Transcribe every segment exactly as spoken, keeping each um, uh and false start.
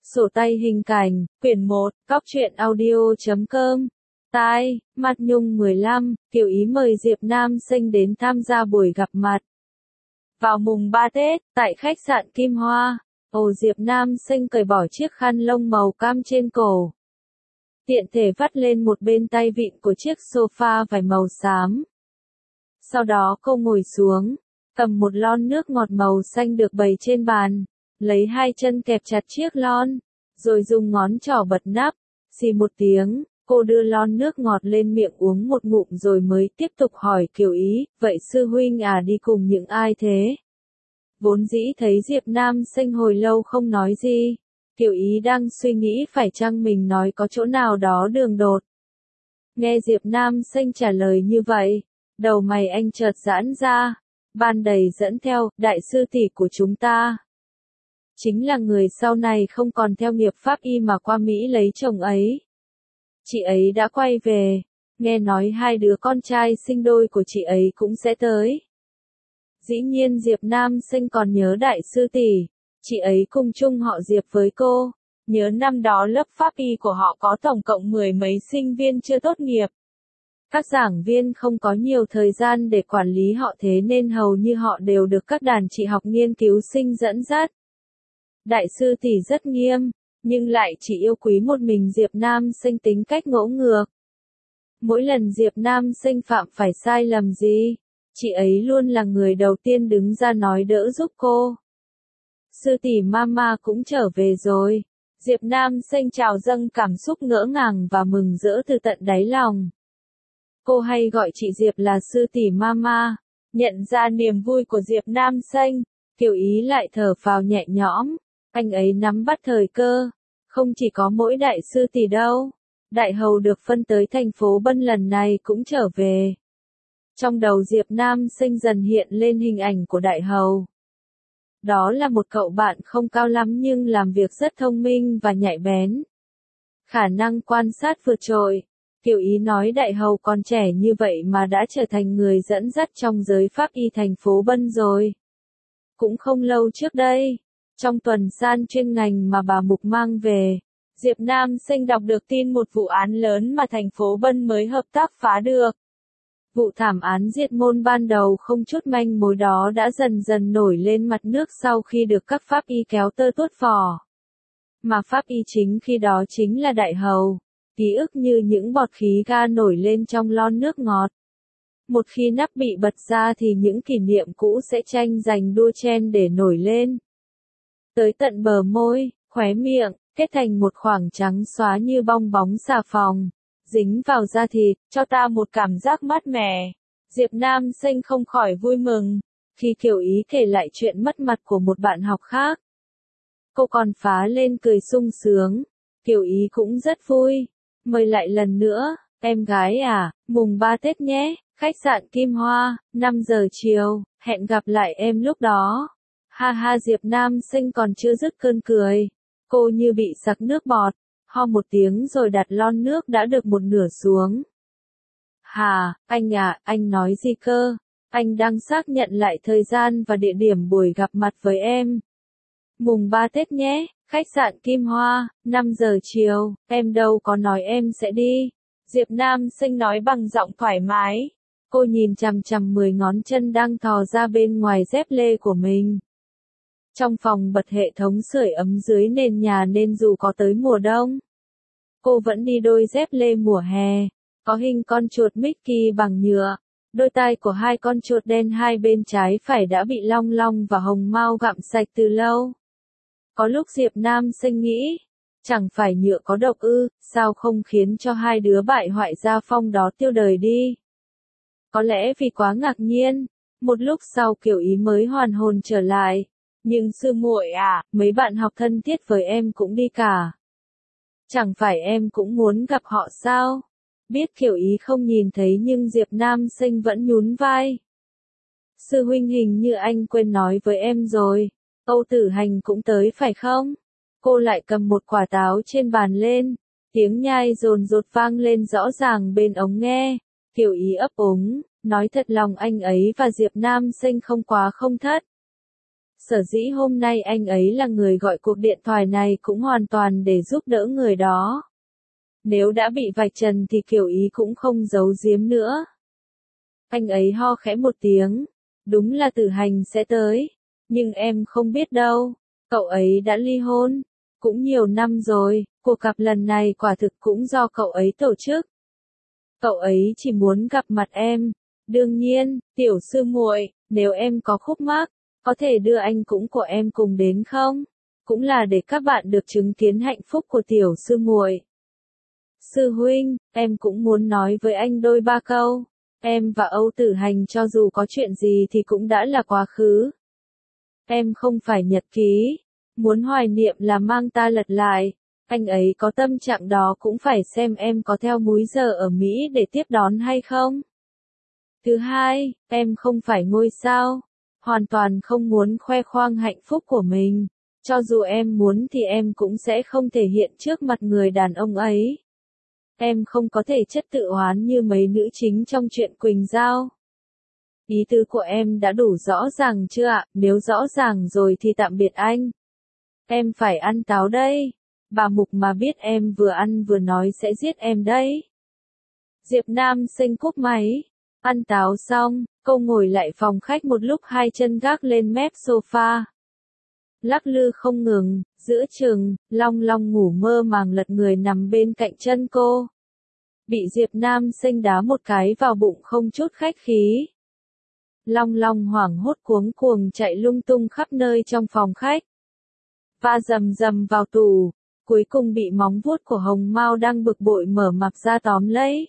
Sổ tay hình cảnh, quyển một, cóc truyện audio chấm com. Tai, Mặt Nhung mười lăm, Kiều Ý mời Diệp Nam Sinh đến tham gia buổi gặp mặt. Vào mùng ba Tết, tại khách sạn Kim Hoa, Ồ Diệp Nam Sinh cởi bỏ chiếc khăn lông màu cam trên cổ. Tiện thể vắt lên một bên tay vịn của chiếc sofa vải màu xám. Sau đó cô ngồi xuống, cầm một lon nước ngọt màu xanh được bày trên bàn, lấy hai chân kẹp chặt chiếc lon, rồi dùng ngón trỏ bật nắp, xì một tiếng, cô đưa lon nước ngọt lên miệng uống một ngụm rồi mới tiếp tục hỏi Kiều Ý, vậy sư huynh à đi cùng những ai thế? Vốn dĩ thấy Diệp Nam Sinh hồi lâu không nói gì, Kiều Ý đang suy nghĩ phải chăng mình nói có chỗ nào đó đường đột. Nghe Diệp Nam Sinh trả lời như vậy, đầu mày anh chợt giãn ra, ban đầy dẫn theo, đại sư tỷ của chúng ta. Chính là người sau này không còn theo nghiệp pháp y mà qua Mỹ lấy chồng ấy. Chị ấy đã quay về, nghe nói hai đứa con trai sinh đôi của chị ấy cũng sẽ tới. Dĩ nhiên Diệp Nam Sinh còn nhớ đại sư tỷ, chị ấy cùng chung họ Diệp với cô, nhớ năm đó lớp pháp y của họ có tổng cộng mười mấy sinh viên chưa tốt nghiệp. Các giảng viên không có nhiều thời gian để quản lý họ thế nên hầu như họ đều được các đàn chị học nghiên cứu sinh dẫn dắt. Đại sư tỷ rất nghiêm, nhưng lại chỉ yêu quý một mình Diệp Nam Sinh tính cách ngỗ ngược. Mỗi lần Diệp Nam Sinh phạm phải sai lầm gì, chị ấy luôn là người đầu tiên đứng ra nói đỡ giúp cô. Sư tỷ mama cũng trở về rồi. Diệp Nam Sinh trào dâng cảm xúc ngỡ ngàng và mừng rỡ từ tận đáy lòng. Cô hay gọi chị Diệp là sư tỷ mama. Nhận ra niềm vui của Diệp Nam Sinh, Kiều Ý lại thở phào nhẹ nhõm. Anh ấy nắm bắt thời cơ. Không chỉ có mỗi đại sư tỷ đâu. Đại hầu được phân tới thành phố Bân lần này cũng trở về. Trong đầu Diệp Nam Sinh dần hiện lên hình ảnh của đại hầu. Đó là một cậu bạn không cao lắm nhưng làm việc rất thông minh và nhạy bén. Khả năng quan sát vượt trội. Kiều Ý nói đại hầu còn trẻ như vậy mà đã trở thành người dẫn dắt trong giới pháp y thành phố Bân rồi. Cũng không lâu trước đây, trong tuần san chuyên ngành mà bà Mục mang về, Diệp Nam Sinh đọc được tin một vụ án lớn mà thành phố Bân mới hợp tác phá được. Vụ thảm án diệt môn ban đầu không chút manh mối đó đã dần dần nổi lên mặt nước sau khi được các pháp y kéo tơ tuốt vò. Mà pháp y chính khi đó chính là đại hầu. Ký ức như những bọt khí ga nổi lên trong lon nước ngọt. Một khi nắp bị bật ra thì những kỷ niệm cũ sẽ tranh giành đua chen để nổi lên. Tới tận bờ môi, khóe miệng, kết thành một khoảng trắng xóa như bong bóng xà phòng. Dính vào da thịt, cho ta một cảm giác mát mẻ. Diệp Nam Sinh không khỏi vui mừng, khi Kiều Ý kể lại chuyện mất mặt của một bạn học khác. Cô còn phá lên cười sung sướng, Kiều Ý cũng rất vui. Mời lại lần nữa, em gái à, mùng ba Tết nhé, khách sạn Kim Hoa, năm giờ chiều, hẹn gặp lại em lúc đó. Ha ha Diệp Nam Sinh còn chưa dứt cơn cười, cô như bị sặc nước bọt. Ho một tiếng rồi đặt lon nước đã được một nửa xuống. Hà, anh à, anh nói gì cơ? Anh đang xác nhận lại thời gian và địa điểm buổi gặp mặt với em. Mùng ba Tết nhé, khách sạn Kim Hoa, năm giờ chiều, em đâu có nói em sẽ đi. Diệp Nam Sinh nói bằng giọng thoải mái. Cô nhìn chằm chằm mười ngón chân đang thò ra bên ngoài dép lê của mình. Trong phòng bật hệ thống sưởi ấm dưới nền nhà nên dù có tới mùa đông, cô vẫn đi đôi dép lê mùa hè, có hình con chuột Mickey bằng nhựa. Đôi tai của hai con chuột đen hai bên trái phải đã bị long long và hồng mao gặm sạch từ lâu. Có lúc Diệp Nam Sinh nghĩ, chẳng phải nhựa có độc ư, sao không khiến cho hai đứa bại hoại gia phong đó tiêu đời đi. Có lẽ vì quá ngạc nhiên, một lúc sau Kiều Ý mới hoàn hồn trở lại. Nhưng sư muội à, mấy bạn học thân thiết với em cũng đi cả. Chẳng phải em cũng muốn gặp họ sao? Biết Kiều Ý không nhìn thấy nhưng Diệp Nam Sinh vẫn nhún vai. Sư huynh hình như anh quên nói với em rồi. Âu Tử Hành cũng tới phải không? Cô lại cầm một quả táo trên bàn lên. Tiếng nhai dồn dột vang lên rõ ràng bên ống nghe. Kiều Ý ấp úng, nói thật lòng anh ấy và Diệp Nam Sinh không quá không thất. Sở dĩ hôm nay anh ấy là người gọi cuộc điện thoại này cũng hoàn toàn để giúp đỡ người đó. Nếu đã bị vạch trần thì Kiều Ý cũng không giấu giếm nữa. Anh ấy ho khẽ một tiếng. Đúng là Tử Hành sẽ tới. Nhưng em không biết đâu. Cậu ấy đã ly hôn. Cũng nhiều năm rồi, cuộc gặp lần này quả thực cũng do cậu ấy tổ chức. Cậu ấy chỉ muốn gặp mặt em. Đương nhiên, tiểu sư muội, nếu em có khúc mắc, có thể đưa anh cũng của em cùng đến không? Cũng là để các bạn được chứng kiến hạnh phúc của tiểu sư muội. Sư huynh, em cũng muốn nói với anh đôi ba câu. Em và Âu Tử Hành cho dù có chuyện gì thì cũng đã là quá khứ. Em không phải nhật ký. Muốn hoài niệm là mang ta lật lại. Anh ấy có tâm trạng đó cũng phải xem em có theo múi giờ ở Mỹ để tiếp đón hay không. Thứ hai, em không phải ngôi sao. Hoàn toàn không muốn khoe khoang hạnh phúc của mình. Cho dù em muốn thì em cũng sẽ không thể hiện trước mặt người đàn ông ấy. Em không có thể chất tự oán như mấy nữ chính trong truyện Quỳnh Giao. Ý tứ của em đã đủ rõ ràng chưa ạ? Nếu rõ ràng rồi thì tạm biệt anh. Em phải ăn táo đây. Bà Mục mà biết em vừa ăn vừa nói sẽ giết em đấy. Diệp Nam Sinh cúp máy. Ăn táo xong, cô ngồi lại phòng khách một lúc hai chân gác lên mép sofa. Lắc lư không ngừng, giữa chừng, Long Long ngủ mơ màng lật người nằm bên cạnh chân cô. Bị Diệp Nam Sinh đá một cái vào bụng không chút khách khí. Long Long hoảng hốt cuống cuồng chạy lung tung khắp nơi trong phòng khách. Va rầm rầm vào tủ, cuối cùng bị móng vuốt của Hồng Mao đang bực bội mở mạp ra tóm lấy.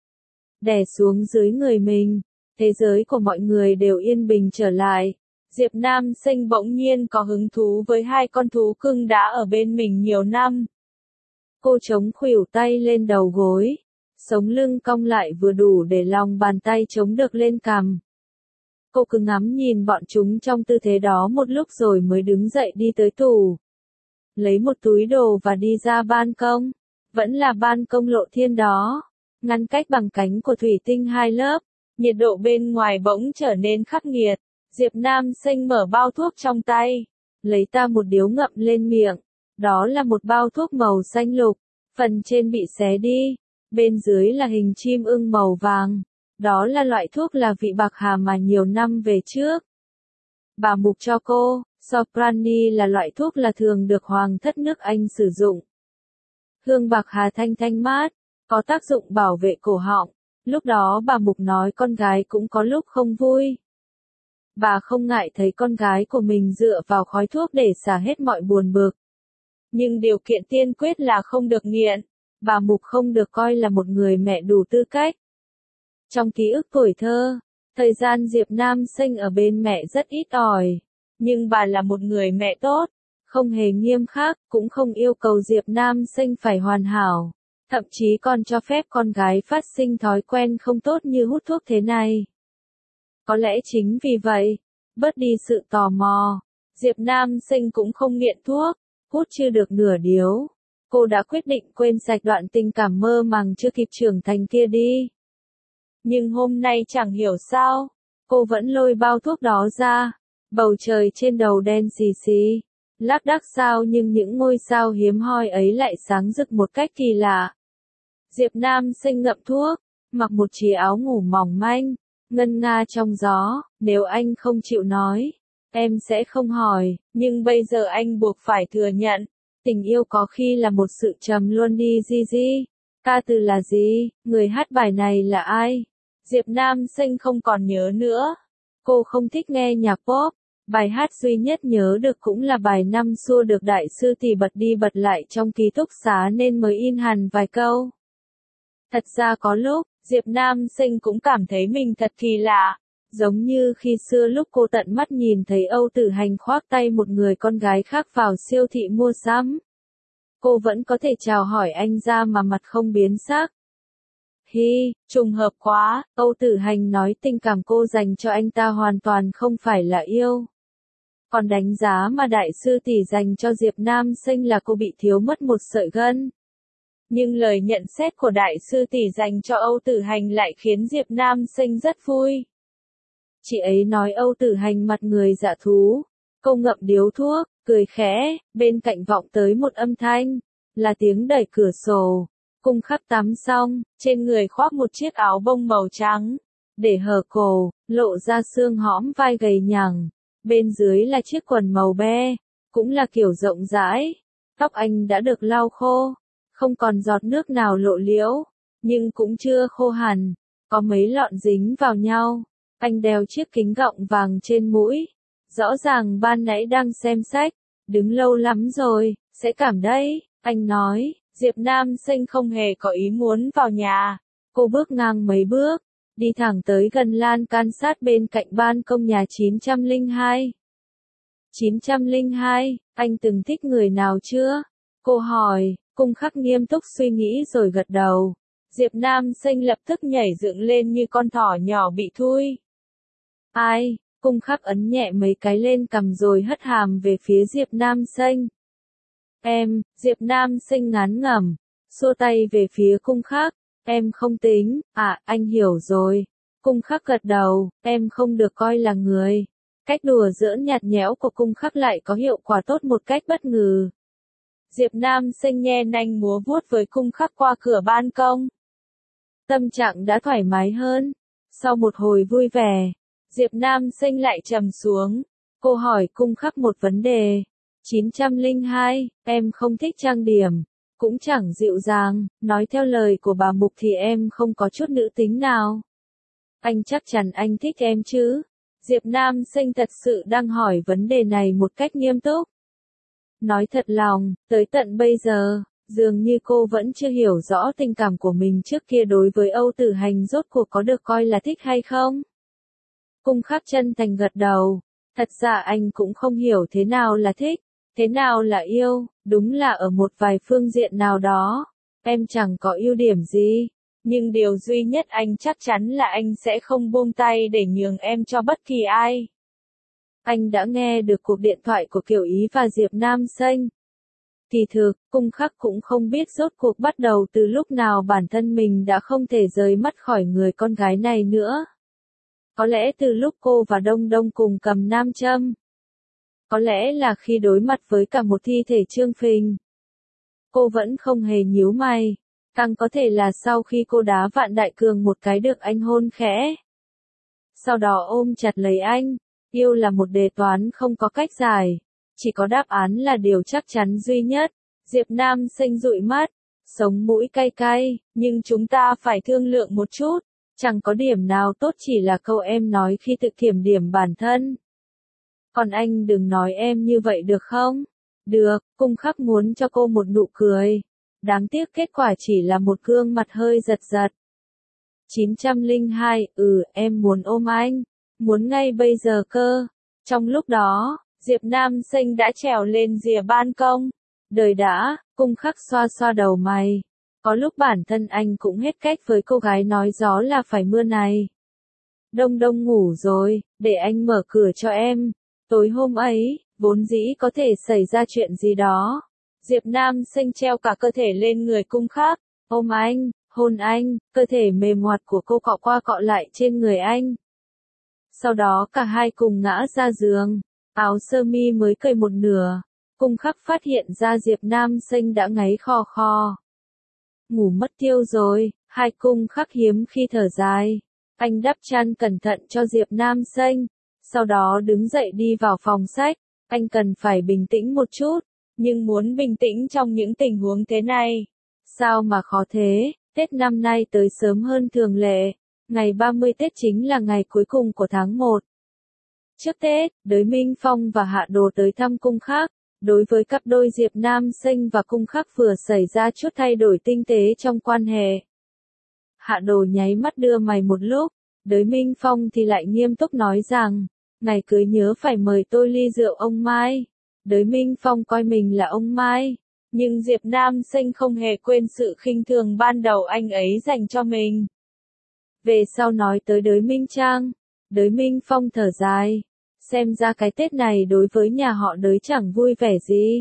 Đè xuống dưới người mình, thế giới của mọi người đều yên bình trở lại. Diệp Nam Sinh bỗng nhiên có hứng thú với hai con thú cưng đã ở bên mình nhiều năm. Cô chống khuỷu tay lên đầu gối, sống lưng cong lại vừa đủ để lòng bàn tay chống được lên cằm. Cô cứ ngắm nhìn bọn chúng trong tư thế đó một lúc rồi mới đứng dậy đi tới tủ. Lấy một túi đồ và đi ra ban công. Vẫn là ban công lộ thiên đó. Ngăn cách bằng cánh của thủy tinh hai lớp. Nhiệt độ bên ngoài bỗng trở nên khắc nghiệt. Diệp Nam Sinh mở bao thuốc trong tay. Lấy ta một điếu ngậm lên miệng. Đó là một bao thuốc màu xanh lục. Phần trên bị xé đi. Bên dưới là hình chim ưng màu vàng. Đó là loại thuốc là vị bạc hà mà nhiều năm về trước bà Mục cho cô. Soprani là loại thuốc là thường được Hoàng thất nước Anh sử dụng. Hương bạc hà thanh thanh mát, có tác dụng bảo vệ cổ họng. Lúc đó bà Mục nói con gái cũng có lúc không vui. Bà không ngại thấy con gái của mình dựa vào khói thuốc để xả hết mọi buồn bực. Nhưng điều kiện tiên quyết là không được nghiện. Bà Mục không được coi là một người mẹ đủ tư cách. Trong ký ức tuổi thơ, thời gian Diệp Nam Sinh ở bên mẹ rất ít ỏi. Nhưng bà là một người mẹ tốt, không hề nghiêm khắc, cũng không yêu cầu Diệp Nam Sinh phải hoàn hảo. Thậm chí còn cho phép con gái phát sinh thói quen không tốt như hút thuốc thế này. Có lẽ chính vì vậy, bớt đi sự tò mò, Diệp Nam Sinh cũng không nghiện thuốc, hút chưa được nửa điếu. Cô đã quyết định quên sạch đoạn tình cảm mơ màng chưa kịp trưởng thành kia đi. Nhưng hôm nay chẳng hiểu sao, cô vẫn lôi bao thuốc đó ra. Bầu trời trên đầu đen xì xì, lác đác sao nhưng những ngôi sao hiếm hoi ấy lại sáng rực một cách kỳ lạ. Diệp Nam Sinh ngậm thuốc, mặc một chiếc áo ngủ mỏng manh, ngân nga trong gió. Nếu anh không chịu nói, em sẽ không hỏi, nhưng bây giờ anh buộc phải thừa nhận. Tình yêu có khi là một sự trầm luôn đi Gigi. Ca từ là gì? Người hát bài này là ai? Diệp Nam Sinh không còn nhớ nữa. Cô không thích nghe nhạc pop. Bài hát duy nhất nhớ được cũng là bài năm xưa được đại sư tỷ bật đi bật lại trong ký túc xá nên mới in hẳn vài câu. Thật ra có lúc, Diệp Nam Sinh cũng cảm thấy mình thật kỳ lạ. Giống như khi xưa lúc cô tận mắt nhìn thấy Âu Tử Hành khoác tay một người con gái khác vào siêu thị mua sắm. Cô vẫn có thể chào hỏi anh ra mà mặt không biến sắc. Hi, trùng hợp quá, Âu Tử Hành nói tình cảm cô dành cho anh ta hoàn toàn không phải là yêu. Còn đánh giá mà đại sư tỷ dành cho Diệp Nam Sinh là cô bị thiếu mất một sợi gân. Nhưng lời nhận xét của đại sư tỷ dành cho Âu Tử Hành lại khiến Diệp Nam Sinh rất vui. Chị ấy nói Âu Tử Hành mặt người dạ thú, Cô ngậm điếu thuốc, cười khẽ, bên cạnh vọng tới một âm thanh, là tiếng đẩy cửa sổ. Cung Khắc tắm xong, trên người khoác một chiếc áo bông màu trắng, để hở cổ, lộ ra xương hõm vai gầy nhằng. Bên dưới là chiếc quần màu be, cũng là kiểu rộng rãi. Tóc anh đã được lau khô, không còn giọt nước nào lộ liễu, nhưng cũng chưa khô hẳn, có mấy lọn dính vào nhau. Anh đeo chiếc kính gọng vàng trên mũi, rõ ràng ban nãy đang xem sách, đứng lâu lắm rồi, sẽ cảm đấy, anh nói. Diệp Nam Sinh không hề có ý muốn vào nhà, cô bước ngang mấy bước, đi thẳng tới gần lan can sát bên cạnh ban công nhà chín trăm lẻ hai. chín trăm lẻ hai, anh từng thích người nào chưa? Cô hỏi, Cung Khắc nghiêm túc suy nghĩ rồi gật đầu. Diệp Nam Sinh lập tức nhảy dựng lên như con thỏ nhỏ bị thui. Ai? Cung Khắc ấn nhẹ mấy cái lên cằm rồi hất hàm về phía Diệp Nam Sinh. Em, Diệp Nam Sinh ngán ngẩm, xua tay về phía Cung Khắc. Em không tính, à, anh hiểu rồi. Cung Khắc gật đầu, em không được coi là người. Cách đùa giỡn nhạt nhẽo của Cung Khắc lại có hiệu quả tốt một cách bất ngờ. Diệp Nam Sinh nhe nanh múa vuốt với Cung Khắc qua cửa ban công. Tâm trạng đã thoải mái hơn. Sau một hồi vui vẻ, Diệp Nam Sinh lại trầm xuống. Cô hỏi Cung Khắc một vấn đề. chín trăm lẻ hai, em không thích trang điểm, cũng chẳng dịu dàng, nói theo lời của bà Mục thì em không có chút nữ tính nào. Anh chắc chắn anh thích em chứ? Diệp Nam Sinh thật sự đang hỏi vấn đề này một cách nghiêm túc. Nói thật lòng, tới tận bây giờ, dường như cô vẫn chưa hiểu rõ tình cảm của mình trước kia đối với Âu Tử Hành rốt cuộc có được coi là thích hay không. Cung Khắc chân thành gật đầu, thật ra anh cũng không hiểu thế nào là thích, thế nào là yêu, đúng là ở một vài phương diện nào đó, em chẳng có ưu điểm gì, nhưng điều duy nhất anh chắc chắn là anh sẽ không buông tay để nhường em cho bất kỳ ai. Anh đã nghe được cuộc điện thoại của Kiều Ý và Diệp Nam Sinh. Kỳ thực, Cung Khắc cũng không biết rốt cuộc bắt đầu từ lúc nào bản thân mình đã không thể rời mắt khỏi người con gái này nữa. Có lẽ từ lúc cô và Đông Đông cùng cầm nam châm. Có lẽ là khi đối mặt với cả một thi thể trương phình. Cô vẫn không hề nhíu mày. Càng có thể là sau khi cô đá Vạn Đại Cường một cái được anh hôn khẽ. Sau đó ôm chặt lấy anh. Yêu là một đề toán không có cách giải. Chỉ có đáp án là điều chắc chắn duy nhất. Diệp Nam Sinh dụi mắt. Sống mũi cay cay. Nhưng chúng ta phải thương lượng một chút. Chẳng có điểm nào tốt, chỉ là câu em nói khi tự kiểm điểm bản thân. Còn anh đừng nói em như vậy được không? Được, Cung Khắc muốn cho cô một nụ cười. Đáng tiếc kết quả chỉ là một gương mặt hơi giật giật. chín trăm lẻ hai, ừ, em muốn ôm anh. Muốn ngay bây giờ cơ. Trong lúc đó, Diệp Nam Sinh đã trèo lên rìa ban công. Đời đã, Cung Khắc xoa xoa đầu mày. Có lúc bản thân anh cũng hết cách với cô gái nói gió là phải mưa này. Đông Đông ngủ rồi, để anh mở cửa cho em. Tối hôm ấy, vốn dĩ có thể xảy ra chuyện gì đó. Diệp Nam Sinh treo cả cơ thể lên người Cung Khắc, ôm anh, hôn anh, cơ thể mềm ngoặt của cô cọ qua cọ lại trên người anh. Sau đó cả hai cùng ngã ra giường, áo sơ mi mới cởi một nửa. Cung Khắc phát hiện ra Diệp Nam Sinh đã ngáy khò khò. Ngủ mất tiêu rồi, hai Cung Khắc hiếm khi thở dài. Anh đắp chăn cẩn thận cho Diệp Nam Sinh. Sau đó đứng dậy đi vào phòng sách. Anh cần phải bình tĩnh một chút. Nhưng muốn bình tĩnh trong những tình huống thế này. Sao mà khó thế, Tết năm nay tới sớm hơn thường lệ. Ngày ba mươi Tết chính là ngày cuối cùng của tháng một. Trước Tết, Đới Minh Phong và Hạ Đồ tới thăm Cung Khắc. Đối với cặp đôi Diệp Nam Sinh và Cung Khắc vừa xảy ra chút thay đổi tinh tế trong quan hệ. Hạ Đồ nháy mắt đưa mày một lúc. Đới Minh Phong thì lại nghiêm túc nói rằng, ngày cưới nhớ phải mời tôi ly rượu ông Mai. Đới Minh Phong coi mình là ông Mai, nhưng Diệp Nam Sinh không hề quên sự khinh thường ban đầu anh ấy dành cho mình. Về sau nói tới Đới Minh Trang, Đới Minh Phong thở dài, xem ra cái Tết này đối với nhà họ Đới chẳng vui vẻ gì.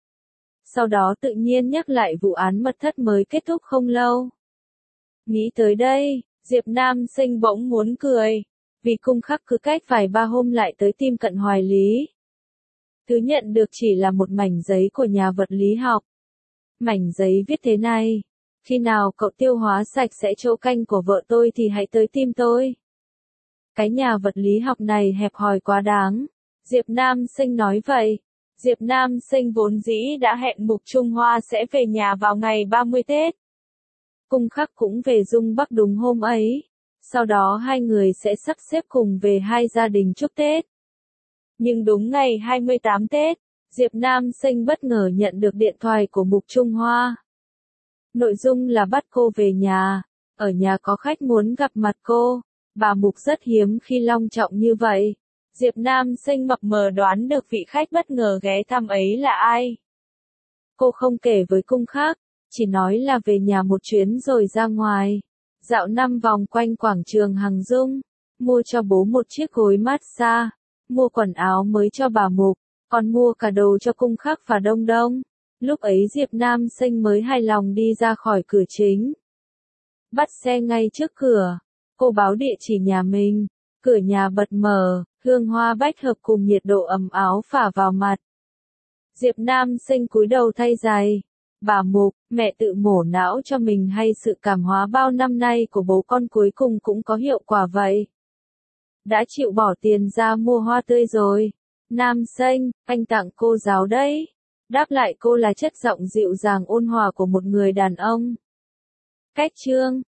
Sau đó tự nhiên nhắc lại vụ án mật thất mới kết thúc không lâu. Nghĩ tới đây, Diệp Nam Sinh bỗng muốn cười, vì Cung Khắc cứ cách vài ba hôm lại tới tìm Cận Hoài Lý. Thứ nhận được chỉ là một mảnh giấy của nhà vật lý học. Mảnh giấy viết thế này: khi nào cậu tiêu hóa sạch sẽ chỗ canh của vợ tôi thì hãy tới tìm tôi. Cái nhà vật lý học này hẹp hòi quá đáng. Diệp Nam Sinh nói vậy. Diệp Nam Sinh vốn dĩ đã hẹn Mục Trung Hoa sẽ về nhà vào ngày ba mươi Tết. Cung Khắc cũng về Dung Bắc đúng hôm ấy. Sau đó hai người sẽ sắp xếp cùng về hai gia đình chúc Tết. Nhưng đúng ngày hai mươi tám Tết, Diệp Nam Sinh bất ngờ nhận được điện thoại của Mục Trung Hoa. Nội dung là bắt cô về nhà, ở nhà có khách muốn gặp mặt cô. Bà Mục rất hiếm khi long trọng như vậy. Diệp Nam Sinh mập mờ đoán được vị khách bất ngờ ghé thăm ấy là ai. Cô không kể với Cung Khắc, chỉ nói là về nhà một chuyến rồi ra ngoài. Dạo năm vòng quanh quảng trường Hằng Dung, mua cho bố một chiếc gối massage, mua quần áo mới cho bà Mục, còn mua cả đồ cho Cung Khắc và Đông Đông. Lúc ấy Diệp Nam Sinh mới hài lòng đi ra khỏi cửa chính. Bắt xe ngay trước cửa, cô báo địa chỉ nhà mình, cửa nhà bật mở, hương hoa bách hợp cùng nhiệt độ ấm áo phả vào mặt. Diệp Nam Sinh cúi đầu thay giày. Bà Mục, mẹ tự mổ não cho mình hay sự cảm hóa bao năm nay của bố con cuối cùng cũng có hiệu quả vậy? Đã chịu bỏ tiền ra mua hoa tươi rồi. Nam Sinh, anh tặng cô giáo đấy. Đáp lại cô là chất giọng dịu dàng ôn hòa của một người đàn ông. Cách chương